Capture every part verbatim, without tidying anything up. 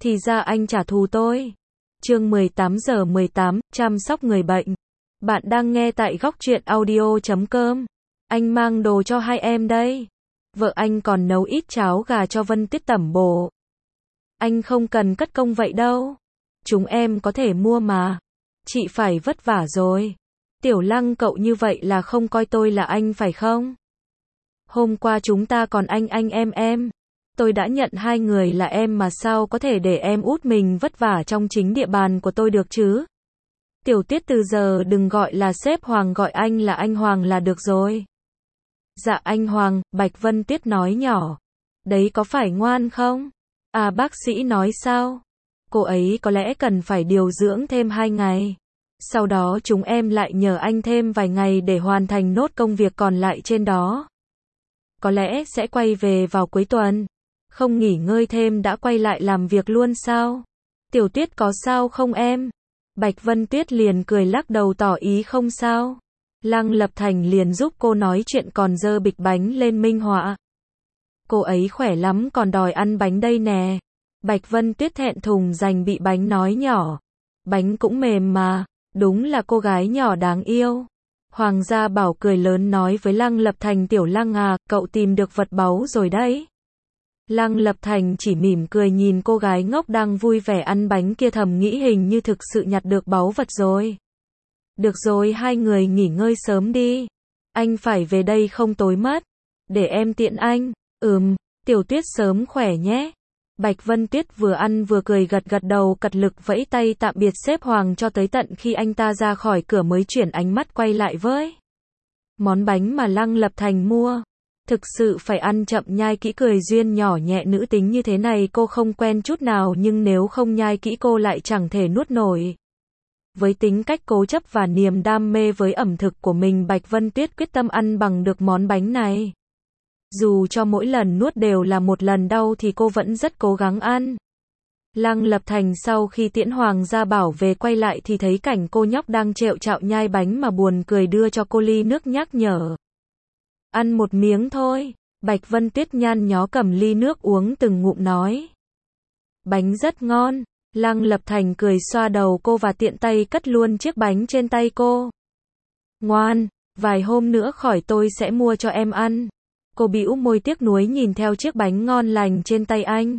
Thì ra anh trả thù tôi. Chương mười tám giờ mười tám, chăm sóc người bệnh. Bạn đang nghe tại góc truyện audio chấm com. Anh mang đồ cho hai em đây. Vợ anh còn nấu ít cháo gà cho Vân Tuyết tẩm bổ. Anh không cần cất công vậy đâu. Chúng em có thể mua mà. Chị phải vất vả rồi. Tiểu Lăng, cậu như vậy là không coi tôi là anh phải không? Hôm qua chúng ta còn anh anh em em. Tôi đã nhận hai người là em mà, sao có thể để em út mình vất vả trong chính địa bàn của tôi được chứ? Tiểu Tuyết, từ giờ đừng gọi là sếp Hoàng, gọi anh là anh Hoàng là được rồi. Dạ anh Hoàng, Bạch Vân Tuyết nói nhỏ. Đấy có phải ngoan không? À, bác sĩ nói sao? Cô ấy có lẽ cần phải điều dưỡng thêm hai ngày. Sau đó chúng em lại nhờ anh thêm vài ngày để hoàn thành nốt công việc còn lại trên đó. Có lẽ sẽ quay về vào cuối tuần. Không nghỉ ngơi thêm đã quay lại làm việc luôn sao? Tiểu Tuyết, có sao không em? Bạch Vân Tuyết liền cười lắc đầu tỏ ý không sao. Lăng Lập Thành liền giúp cô nói chuyện, còn dơ bịch bánh lên minh họa. Cô ấy khỏe lắm, còn đòi ăn bánh đây nè. Bạch Vân Tuyết thẹn thùng giành bị bánh nói nhỏ. Bánh cũng mềm mà, đúng là cô gái nhỏ đáng yêu. Hoàng gia Bảo cười lớn nói với Lăng Lập Thành, Tiểu Lăng à, cậu tìm được vật báu rồi đấy. Lăng Lập Thành chỉ mỉm cười nhìn cô gái ngốc đang vui vẻ ăn bánh kia, thầm nghĩ hình như thực sự nhặt được báu vật rồi. Được rồi, hai người nghỉ ngơi sớm đi. Anh phải về đây không tối mất. Để em tiện anh. Ừm, Tiểu Tuyết sớm khỏe nhé. Bạch Vân Tuyết vừa ăn vừa cười gật gật đầu, cật lực vẫy tay tạm biệt sếp Hoàng, cho tới tận khi anh ta ra khỏi cửa mới chuyển ánh mắt quay lại với món bánh mà Lăng Lập Thành mua. Thực sự phải ăn chậm nhai kỹ, cười duyên nhỏ nhẹ nữ tính như thế này cô không quen chút nào, nhưng nếu không nhai kỹ cô lại chẳng thể nuốt nổi. Với tính cách cố chấp và niềm đam mê với ẩm thực của mình, Bạch Vân Tuyết quyết tâm ăn bằng được món bánh này. Dù cho mỗi lần nuốt đều là một lần đau thì cô vẫn rất cố gắng ăn. Lăng Lập Thành sau khi tiễn Hoàng gia Bảo về quay lại thì thấy cảnh cô nhóc đang trẹo trạo nhai bánh mà buồn cười, đưa cho cô ly nước nhắc nhở. Ăn một miếng thôi. Bạch Vân Tuyết nhăn nhó cầm ly nước uống từng ngụm nói. Bánh rất ngon. Lăng Lập Thành cười xoa đầu cô và tiện tay cất luôn chiếc bánh trên tay cô. Ngoan, vài hôm nữa khỏi tôi sẽ mua cho em ăn. Cô bĩu môi tiếc nuối nhìn theo chiếc bánh ngon lành trên tay anh.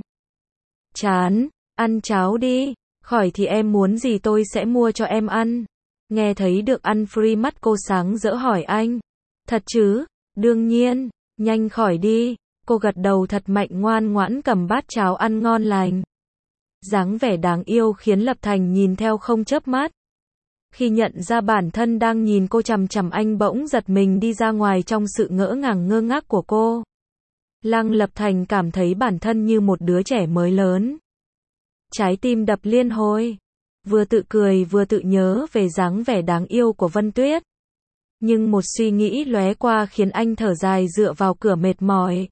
Chán, ăn cháo đi, khỏi thì em muốn gì tôi sẽ mua cho em ăn. Nghe thấy được ăn free, mắt cô sáng rỡ hỏi anh. Thật chứ? Đương nhiên, nhanh khỏi đi. Cô gật đầu thật mạnh, ngoan ngoãn cầm bát cháo ăn ngon lành. Dáng vẻ đáng yêu khiến Lập Thành nhìn theo không chớp mắt. Khi nhận ra bản thân đang nhìn cô chằm chằm, anh bỗng giật mình đi ra ngoài trong sự ngỡ ngàng ngơ ngác của cô. Lăng Lập Thành cảm thấy bản thân như một đứa trẻ mới lớn. Trái tim đập liên hồi. Vừa tự cười vừa tự nhớ về dáng vẻ đáng yêu của Vân Tuyết. Nhưng một suy nghĩ lóe qua khiến anh thở dài, dựa vào cửa mệt mỏi.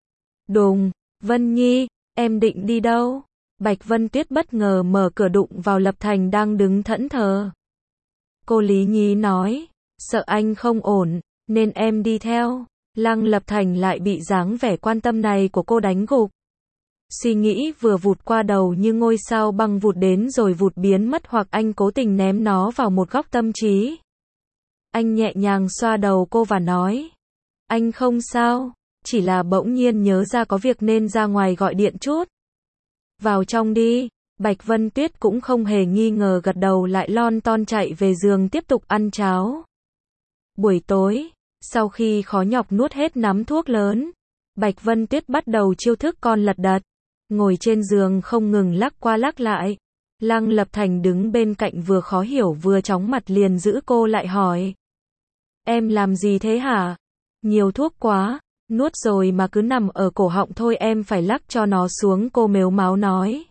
Đùng, Vân Nhi, em định đi đâu? Bạch Vân Tuyết bất ngờ mở cửa đụng vào Lập Thành đang đứng thẫn thờ. Cô lý nhí nói, sợ anh không ổn, nên em đi theo. Lăng Lập Thành lại bị dáng vẻ quan tâm này của cô đánh gục. Suy nghĩ vừa vụt qua đầu như ngôi sao băng vụt đến rồi vụt biến mất, hoặc anh cố tình ném nó vào một góc tâm trí. Anh nhẹ nhàng xoa đầu cô và nói, anh không sao, chỉ là bỗng nhiên nhớ ra có việc nên ra ngoài gọi điện chút. Vào trong đi. Bạch Vân Tuyết cũng không hề nghi ngờ, gật đầu lại lon ton chạy về giường tiếp tục ăn cháo. Buổi tối, sau khi khó nhọc nuốt hết nắm thuốc lớn, Bạch Vân Tuyết bắt đầu chiêu thức con lật đật, ngồi trên giường không ngừng lắc qua lắc lại. Lăng Lập Thành đứng bên cạnh vừa khó hiểu vừa chóng mặt, liền giữ cô lại hỏi. Em làm gì thế hả? Nhiều thuốc quá, nuốt rồi mà cứ nằm ở cổ họng thôi, em phải lắc cho nó xuống, cô mếu máo nói.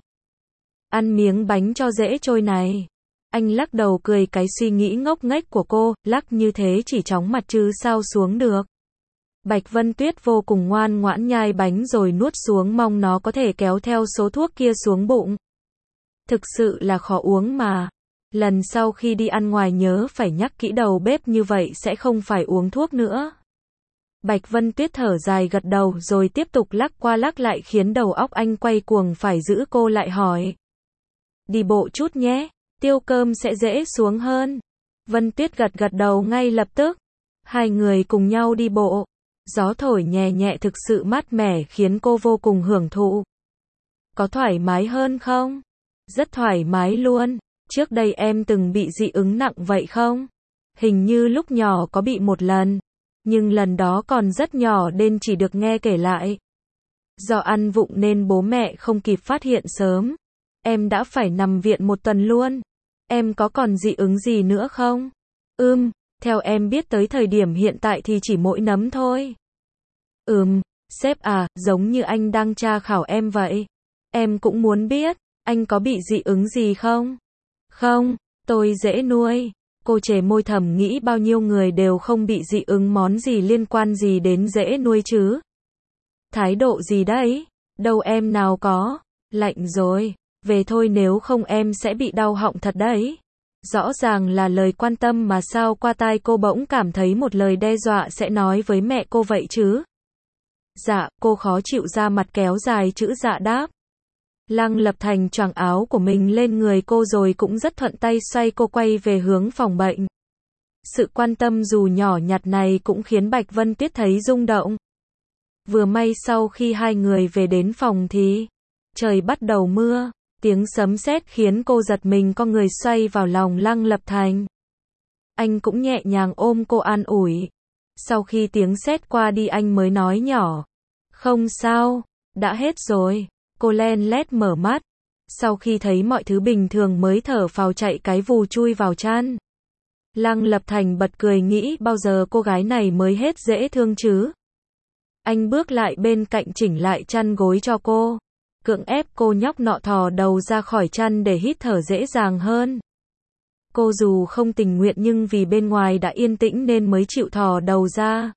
Ăn miếng bánh cho dễ trôi này. Anh lắc đầu cười cái suy nghĩ ngốc nghếch của cô, lắc như thế chỉ chóng mặt chứ sao xuống được. Bạch Vân Tuyết vô cùng ngoan ngoãn nhai bánh rồi nuốt xuống, mong nó có thể kéo theo số thuốc kia xuống bụng. Thực sự là khó uống mà. Lần sau khi đi ăn ngoài nhớ phải nhắc kỹ đầu bếp, như vậy sẽ không phải uống thuốc nữa. Bạch Vân Tuyết thở dài gật đầu rồi tiếp tục lắc qua lắc lại khiến đầu óc anh quay cuồng, phải giữ cô lại hỏi. Đi bộ chút nhé, Tiêu Cơm sẽ dễ xuống hơn. Vân Tuyết gật gật đầu ngay lập tức. Hai người cùng nhau đi bộ. Gió thổi nhẹ nhẹ thực sự mát mẻ khiến cô vô cùng hưởng thụ. Có thoải mái hơn không? Rất thoải mái luôn. Trước đây em từng bị dị ứng nặng vậy không? Hình như lúc nhỏ có bị một lần. Nhưng lần đó còn rất nhỏ nên chỉ được nghe kể lại. Do ăn vụng nên bố mẹ không kịp phát hiện sớm. Em đã phải nằm viện một tuần luôn. Em có còn dị ứng gì nữa không? Ừm, theo em biết tới thời điểm hiện tại thì chỉ mỗi nấm thôi. Ừm, sếp à, giống như anh đang tra khảo em vậy. Em cũng muốn biết, anh có bị dị ứng gì không? Không, tôi dễ nuôi. Cô chề môi thầm nghĩ bao nhiêu người đều không bị dị ứng món gì liên quan gì đến dễ nuôi chứ. Thái độ gì đấy? Đâu em nào có. Lạnh rồi. Về thôi nếu không em sẽ bị đau họng thật đấy. Rõ ràng là lời quan tâm mà sao qua tai cô bỗng cảm thấy một lời đe dọa sẽ nói với mẹ cô vậy chứ. Dạ, cô khó chịu ra mặt kéo dài chữ dạ đáp. Lăng Lập Thành choàng áo của mình lên người cô rồi cũng rất thuận tay xoay cô quay về hướng phòng bệnh. Sự quan tâm dù nhỏ nhặt này cũng khiến Bạch Vân Tuyết thấy rung động. Vừa may sau khi hai người về đến phòng thì trời bắt đầu mưa, tiếng sấm sét khiến cô giật mình con người xoay vào lòng Lăng Lập Thành. Anh cũng nhẹ nhàng ôm cô an ủi. Sau khi tiếng sét qua đi anh mới nói nhỏ. Không sao, đã hết rồi. Cô len lét mở mắt. Sau khi thấy mọi thứ bình thường mới thở phào chạy cái vù chui vào chăn. Lăng Lập Thành bật cười nghĩ bao giờ cô gái này mới hết dễ thương chứ. Anh bước lại bên cạnh chỉnh lại chăn gối cho cô. Cưỡng ép cô nhóc nọ thò đầu ra khỏi chăn để hít thở dễ dàng hơn. Cô dù không tình nguyện nhưng vì bên ngoài đã yên tĩnh nên mới chịu thò đầu ra.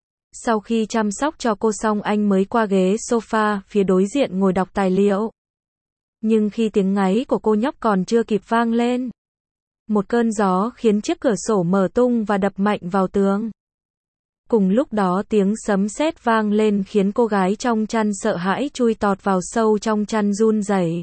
Sau khi chăm sóc cho cô xong anh mới qua ghế sofa phía đối diện ngồi đọc tài liệu. Nhưng khi tiếng ngáy của cô nhóc còn chưa kịp vang lên, một cơn gió khiến chiếc cửa sổ mở tung và đập mạnh vào tường. Cùng lúc đó tiếng sấm sét vang lên khiến cô gái trong chăn sợ hãi chui tọt vào sâu trong chăn run rẩy.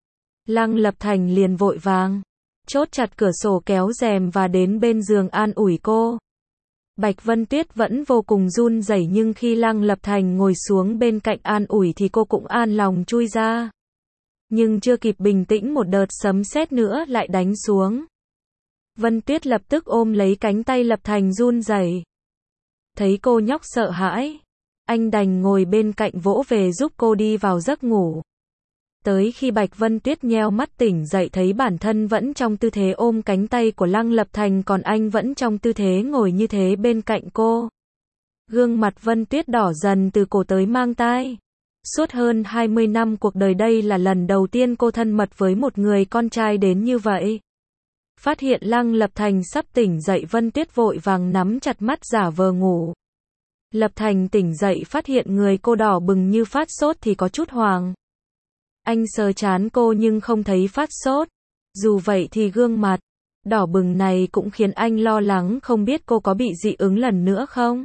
Lăng Lập Thành liền vội vàng chốt chặt cửa sổ kéo rèm và đến bên giường an ủi cô. Bạch Vân Tuyết vẫn vô cùng run rẩy nhưng khi Lăng Lập Thành ngồi xuống bên cạnh an ủi thì cô cũng an lòng chui ra. Nhưng chưa kịp bình tĩnh một đợt sấm sét nữa lại đánh xuống. Vân Tuyết lập tức ôm lấy cánh tay Lập Thành run rẩy. Thấy cô nhóc sợ hãi, anh đành ngồi bên cạnh vỗ về giúp cô đi vào giấc ngủ. Tới khi Bạch Vân Tuyết nheo mắt tỉnh dậy thấy bản thân vẫn trong tư thế ôm cánh tay của Lăng Lập Thành còn anh vẫn trong tư thế ngồi như thế bên cạnh cô. Gương mặt Vân Tuyết đỏ dần từ cổ tới mang tai. Suốt hơn hai mươi năm cuộc đời đây là lần đầu tiên cô thân mật với một người con trai đến như vậy. Phát hiện Lăng Lập Thành sắp tỉnh dậy Vân Tuyết vội vàng nắm chặt mắt giả vờ ngủ. Lập Thành tỉnh dậy phát hiện người cô đỏ bừng như phát sốt thì có chút hoảng. Anh sờ trán cô nhưng không thấy phát sốt. Dù vậy thì gương mặt đỏ bừng này cũng khiến anh lo lắng không biết cô có bị dị ứng lần nữa không.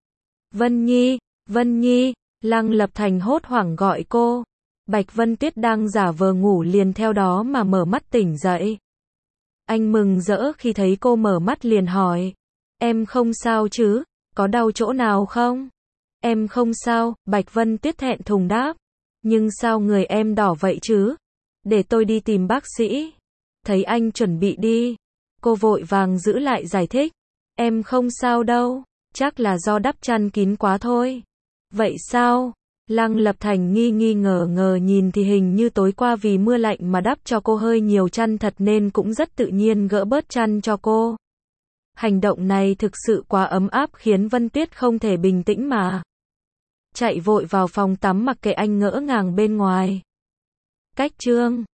Vân Nhi, Vân Nhi, Lăng Lập Thành hốt hoảng gọi cô. Bạch Vân Tuyết đang giả vờ ngủ liền theo đó mà mở mắt tỉnh dậy. Anh mừng rỡ khi thấy cô mở mắt liền hỏi. Em không sao chứ? Có đau chỗ nào không? Em không sao, Bạch Vân Tuyết thẹn thùng đáp. Nhưng sao người em đỏ vậy chứ? Để tôi đi tìm bác sĩ. Thấy anh chuẩn bị đi. Cô vội vàng giữ lại giải thích. Em không sao đâu. Chắc là do đắp chăn kín quá thôi. Vậy sao? Lăng Lập Thành nghi nghi ngờ ngờ nhìn thì hình như tối qua vì mưa lạnh mà đắp cho cô hơi nhiều chăn thật nên cũng rất tự nhiên gỡ bớt chăn cho cô. Hành động này thực sự quá ấm áp khiến Vân Tuyết không thể bình tĩnh mà chạy vội vào phòng tắm mặc kệ anh ngỡ ngàng bên ngoài. Cách chương